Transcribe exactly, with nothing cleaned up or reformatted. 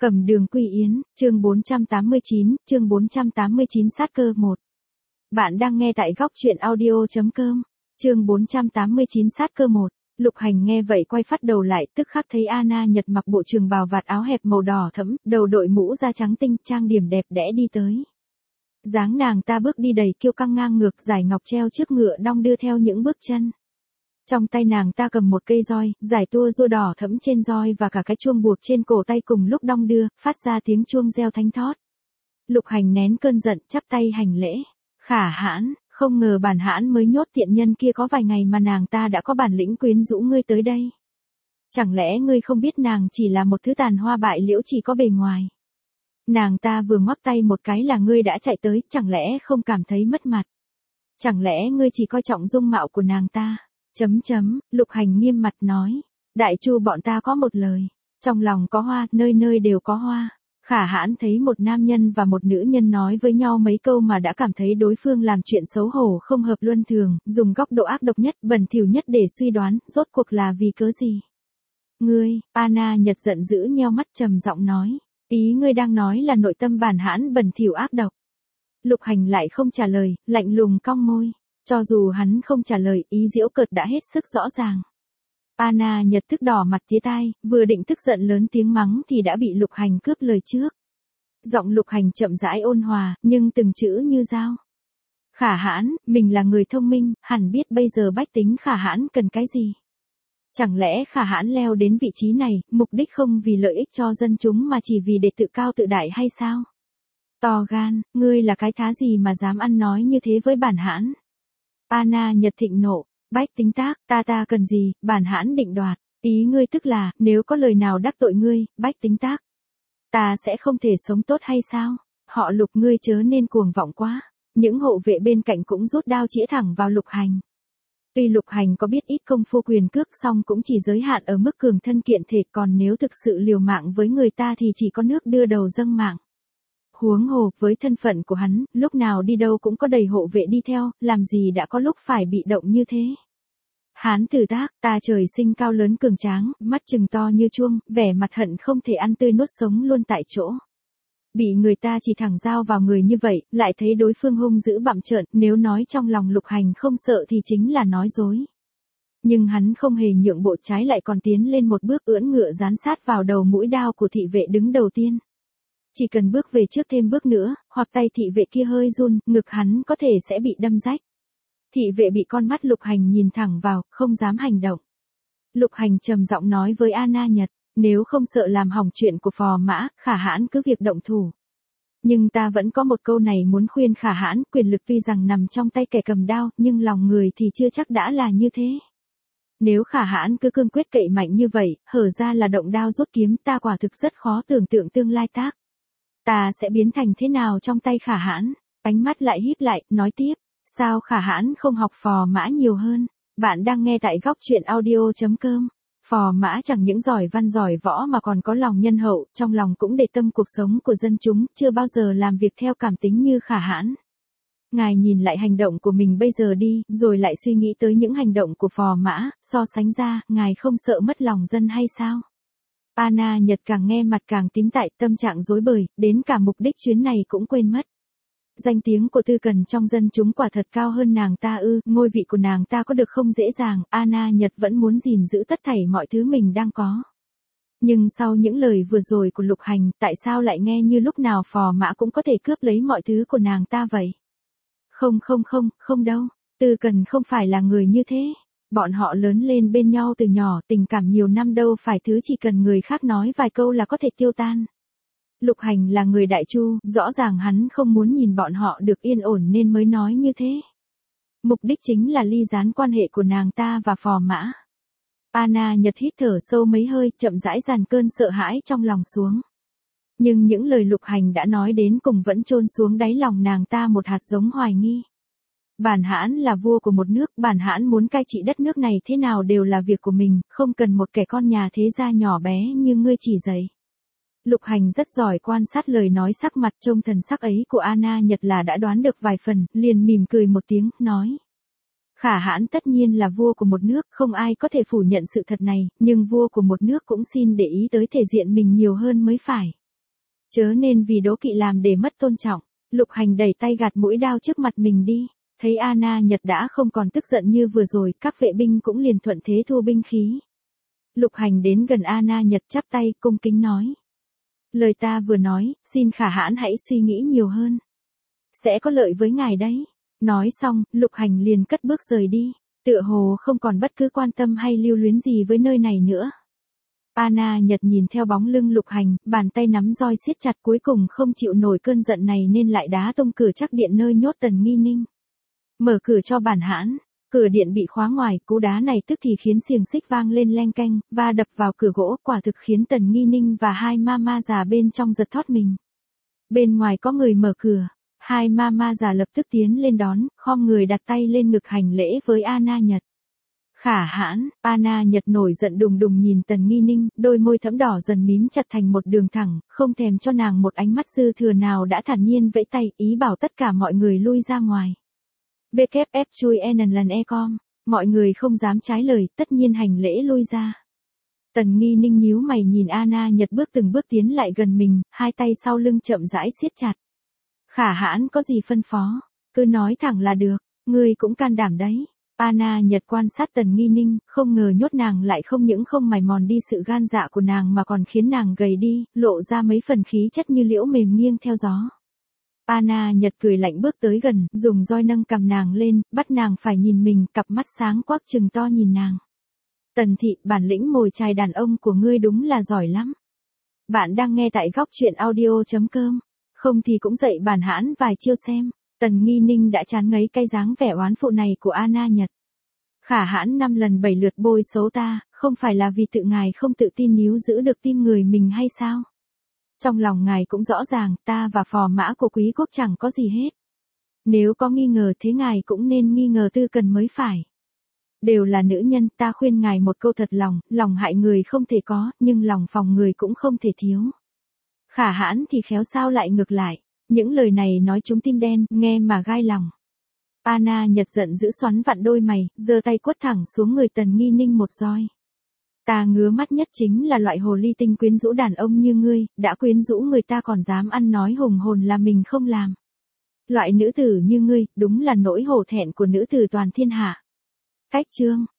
Cầm đường quy yến, chương bốn trăm tám mươi chín, chương bốn trăm tám mươi chín sát cơ một. Bạn đang nghe tại góc truyện audio.com, chương bốn trăm tám mươi chín sát cơ một. Lục Hành nghe vậy quay phát đầu lại, tức khắc thấy Anna Nhật mặc bộ trường bào vạt áo hẹp màu đỏ thẫm, đầu đội mũ da trắng tinh, trang điểm đẹp đẽ đi tới. Dáng nàng ta bước đi đầy kiêu căng ngang ngược, giải ngọc treo trước ngựa đong đưa theo những bước chân. Trong tay nàng ta cầm một cây roi, giải tua rua đỏ thẫm trên roi và cả cái chuông buộc trên cổ tay cùng lúc đong đưa, phát ra tiếng chuông reo thánh thót. Lục Hành nén cơn giận, chắp tay hành lễ. Khả hãn, không ngờ bản hãn mới nhốt tiện nhân kia có vài ngày mà nàng ta đã có bản lĩnh quyến rũ ngươi tới đây. Chẳng lẽ ngươi không biết nàng chỉ là một thứ tàn hoa bại liễu chỉ có bề ngoài. Nàng ta vừa ngoắc tay một cái là ngươi đã chạy tới, chẳng lẽ không cảm thấy mất mặt. Chẳng lẽ ngươi chỉ coi trọng dung mạo của nàng ta. Chấm chấm, Lục Hành nghiêm mặt nói. Đại chu bọn ta có một lời. Trong lòng có hoa, nơi nơi đều có hoa. Khả hãn thấy một nam nhân và một nữ nhân nói với nhau mấy câu mà đã cảm thấy đối phương làm chuyện xấu hổ không hợp luân thường, dùng góc độ ác độc nhất, bẩn thỉu nhất để suy đoán, rốt cuộc là vì cớ gì. Ngươi, Anna Nhật giận dữ nheo mắt trầm giọng nói. Ý ngươi đang nói là nội tâm bản hãn bẩn thỉu ác độc. Lục Hành lại không trả lời, lạnh lùng cong môi. Cho dù hắn không trả lời, ý giễu cợt đã hết sức rõ ràng. Anna Nhật tức đỏ mặt tía tai, vừa định tức giận lớn tiếng mắng thì đã bị Lục Hành cướp lời trước. Giọng Lục Hành chậm rãi ôn hòa, nhưng từng chữ như dao. Khả hãn, mình là người thông minh, hẳn biết bây giờ bách tính khả hãn cần cái gì. Chẳng lẽ khả hãn leo đến vị trí này, mục đích không vì lợi ích cho dân chúng mà chỉ vì để tự cao tự đại hay sao? To gan, ngươi là cái thá gì mà dám ăn nói như thế với bản hãn? Anna Nhật thịnh nộ, bách tính tác, ta ta cần gì, bản hãn định đoạt, ý ngươi tức là, nếu có lời nào đắc tội ngươi, bách tính tác, ta sẽ không thể sống tốt hay sao? Họ Lục ngươi chớ nên cuồng vọng quá. Những hộ vệ bên cạnh cũng rút đao chĩa thẳng vào Lục Hành. Tuy Lục Hành có biết ít công phu quyền cước song cũng chỉ giới hạn ở mức cường thân kiện thể, còn nếu thực sự liều mạng với người ta thì chỉ có nước đưa đầu dâng mạng. Huống hồ, với thân phận của hắn, lúc nào đi đâu cũng có đầy hộ vệ đi theo, làm gì đã có lúc phải bị động như thế. Hán tử tác, ta trời sinh cao lớn cường tráng, mắt trừng to như chuông, vẻ mặt hận không thể ăn tươi nuốt sống luôn tại chỗ. Bị người ta chỉ thẳng dao vào người như vậy, lại thấy đối phương hung dữ bặm trợn, nếu nói trong lòng Lục Hành không sợ thì chính là nói dối. Nhưng hắn không hề nhượng bộ, trái lại còn tiến lên một bước, ưỡn ngựa dán sát vào đầu mũi đao của thị vệ đứng đầu tiên. Chỉ cần bước về trước thêm bước nữa, hoặc tay thị vệ kia hơi run, ngực hắn có thể sẽ bị đâm rách. Thị vệ bị con mắt Lục Hành nhìn thẳng vào, không dám hành động. Lục Hành trầm giọng nói với Anna Nhật, nếu không sợ làm hỏng chuyện của phò mã, khả hãn cứ việc động thủ. Nhưng ta vẫn có một câu này muốn khuyên khả hãn, quyền lực tuy rằng nằm trong tay kẻ cầm đao, nhưng lòng người thì chưa chắc đã là như thế. Nếu khả hãn cứ cương quyết cậy mạnh như vậy, hở ra là động đao rút kiếm, ta quả thực rất khó tưởng tượng tương lai tác. Ta sẽ biến thành thế nào trong tay khả hãn? Ánh mắt lại híp lại, nói tiếp. Sao khả hãn không học phò mã nhiều hơn? Bạn đang nghe tại góc truyện audio.com. Phò mã chẳng những giỏi văn giỏi võ mà còn có lòng nhân hậu, trong lòng cũng để tâm cuộc sống của dân chúng, chưa bao giờ làm việc theo cảm tính như khả hãn. Ngài nhìn lại hành động của mình bây giờ đi, rồi lại suy nghĩ tới những hành động của phò mã, so sánh ra, ngài không sợ mất lòng dân hay sao? Anna Nhật càng nghe mặt càng tím tại, tâm trạng rối bời, đến cả mục đích chuyến này cũng quên mất. Danh tiếng của Tư Cần trong dân chúng quả thật cao hơn nàng ta ư, ngôi vị của nàng ta có được không dễ dàng, Anna Nhật vẫn muốn gìn giữ tất thảy mọi thứ mình đang có. Nhưng sau những lời vừa rồi của Lục Hành, tại sao lại nghe như lúc nào phò mã cũng có thể cướp lấy mọi thứ của nàng ta vậy? Không không không, không đâu, Tư Cần không phải là người như thế. Bọn họ lớn lên bên nhau từ nhỏ, tình cảm nhiều năm đâu phải thứ chỉ cần người khác nói vài câu là có thể tiêu tan. Lục Hành là người Đại Chu, rõ ràng hắn không muốn nhìn bọn họ được yên ổn nên mới nói như thế. Mục đích chính là ly gián quan hệ của nàng ta và phò mã. Anna Nhật hít thở sâu mấy hơi, chậm rãi dàn cơn sợ hãi trong lòng xuống. Nhưng những lời Lục Hành đã nói đến cùng vẫn chôn xuống đáy lòng nàng ta một hạt giống hoài nghi. Bản hãn là vua của một nước, bản hãn muốn cai trị đất nước này thế nào đều là việc của mình, không cần một kẻ con nhà thế gia nhỏ bé như ngươi chỉ dạy. Lục Hành rất giỏi quan sát lời nói, sắc mặt trông thần sắc ấy của Anna Nhật là đã đoán được vài phần, liền mỉm cười một tiếng, nói. Khả hãn tất nhiên là vua của một nước, không ai có thể phủ nhận sự thật này, nhưng vua của một nước cũng xin để ý tới thể diện mình nhiều hơn mới phải. Chớ nên vì đố kỵ làm để mất tôn trọng. Lục Hành đẩy tay gạt mũi đao trước mặt mình đi. Thấy Anna Nhật đã không còn tức giận như vừa rồi, các vệ binh cũng liền thuận thế thu binh khí. Lục Hành đến gần Anna Nhật chắp tay, cung kính nói. Lời ta vừa nói, xin Khả Hãn hãy suy nghĩ nhiều hơn. Sẽ có lợi với ngài đấy. Nói xong, Lục Hành liền cất bước rời đi. Tựa hồ không còn bất cứ quan tâm hay lưu luyến gì với nơi này nữa. Anna Nhật nhìn theo bóng lưng Lục Hành, bàn tay nắm roi siết chặt, cuối cùng không chịu nổi cơn giận này nên lại đá tung cửa chắc điện nơi nhốt Tần Nghi Ninh. Mở cửa cho bản hãn. Cửa điện bị khóa ngoài, cú đá này tức thì khiến xiềng xích vang lên leng keng, và đập vào cửa gỗ, quả thực khiến Tần Nghi Ninh và hai ma ma già bên trong giật thót mình. Bên ngoài có người mở cửa, hai ma ma già lập tức tiến lên đón, khom người đặt tay lên ngực hành lễ với Anna Nhật. Khả Hãn, Anna Nhật nổi giận đùng đùng nhìn Tần Nghi Ninh, đôi môi thẫm đỏ dần mím chặt thành một đường thẳng, không thèm cho nàng một ánh mắt dư thừa nào, đã thản nhiên vẫy tay, ý bảo tất cả mọi người lui ra ngoài. vê kép ép chui en lần e com, mọi người không dám trái lời, tất nhiên hành lễ lui ra. Tần Nghi Ninh nhíu mày nhìn Anna Nhật bước từng bước tiến lại gần mình, hai tay sau lưng chậm rãi siết chặt. Khả Hãn có gì phân phó, cứ nói thẳng là được, ngươi cũng can đảm đấy. Anna Nhật quan sát Tần Nghi Ninh, không ngờ nhốt nàng lại không những không mài mòn đi sự gan dạ của nàng mà còn khiến nàng gầy đi, lộ ra mấy phần khí chất như liễu mềm nghiêng theo gió. Anna Nhật cười lạnh bước tới gần, dùng roi nâng cầm nàng lên, bắt nàng phải nhìn mình, cặp mắt sáng quắc trừng to nhìn nàng. Tần thị, bản lĩnh mồi chài đàn ông của ngươi đúng là giỏi lắm. Bạn đang nghe tại góc truyện audio chấm com, không thì cũng dạy bản hãn vài chiêu xem. Tần Nghi Ninh đã chán ngấy cái dáng vẻ oán phụ này của Anna Nhật. Khả Hãn năm lần bảy lượt bôi xấu ta, không phải là vì tự ngài không tự tin níu giữ được tim người mình hay sao? Trong lòng ngài cũng rõ ràng, ta và phò mã của quý quốc chẳng có gì hết. Nếu có nghi ngờ thế ngài cũng nên nghi ngờ Tư Cần mới phải. Đều là nữ nhân, ta khuyên ngài một câu thật lòng, lòng hại người không thể có, nhưng lòng phòng người cũng không thể thiếu. Khả Hãn thì khéo sao lại ngược lại. Những lời này nói trúng tim đen, nghe mà gai lòng. Anna Nhật giận dữ xoắn vặn đôi mày, giơ tay quất thẳng xuống người Tần Nghi Ninh một roi. Ta ngứa mắt nhất chính là loại hồ ly tinh quyến rũ đàn ông như ngươi, đã quyến rũ người ta còn dám ăn nói hùng hồn là mình không làm. Loại nữ tử như ngươi, đúng là nỗi hổ thẹn của nữ tử toàn thiên hạ. Cách chương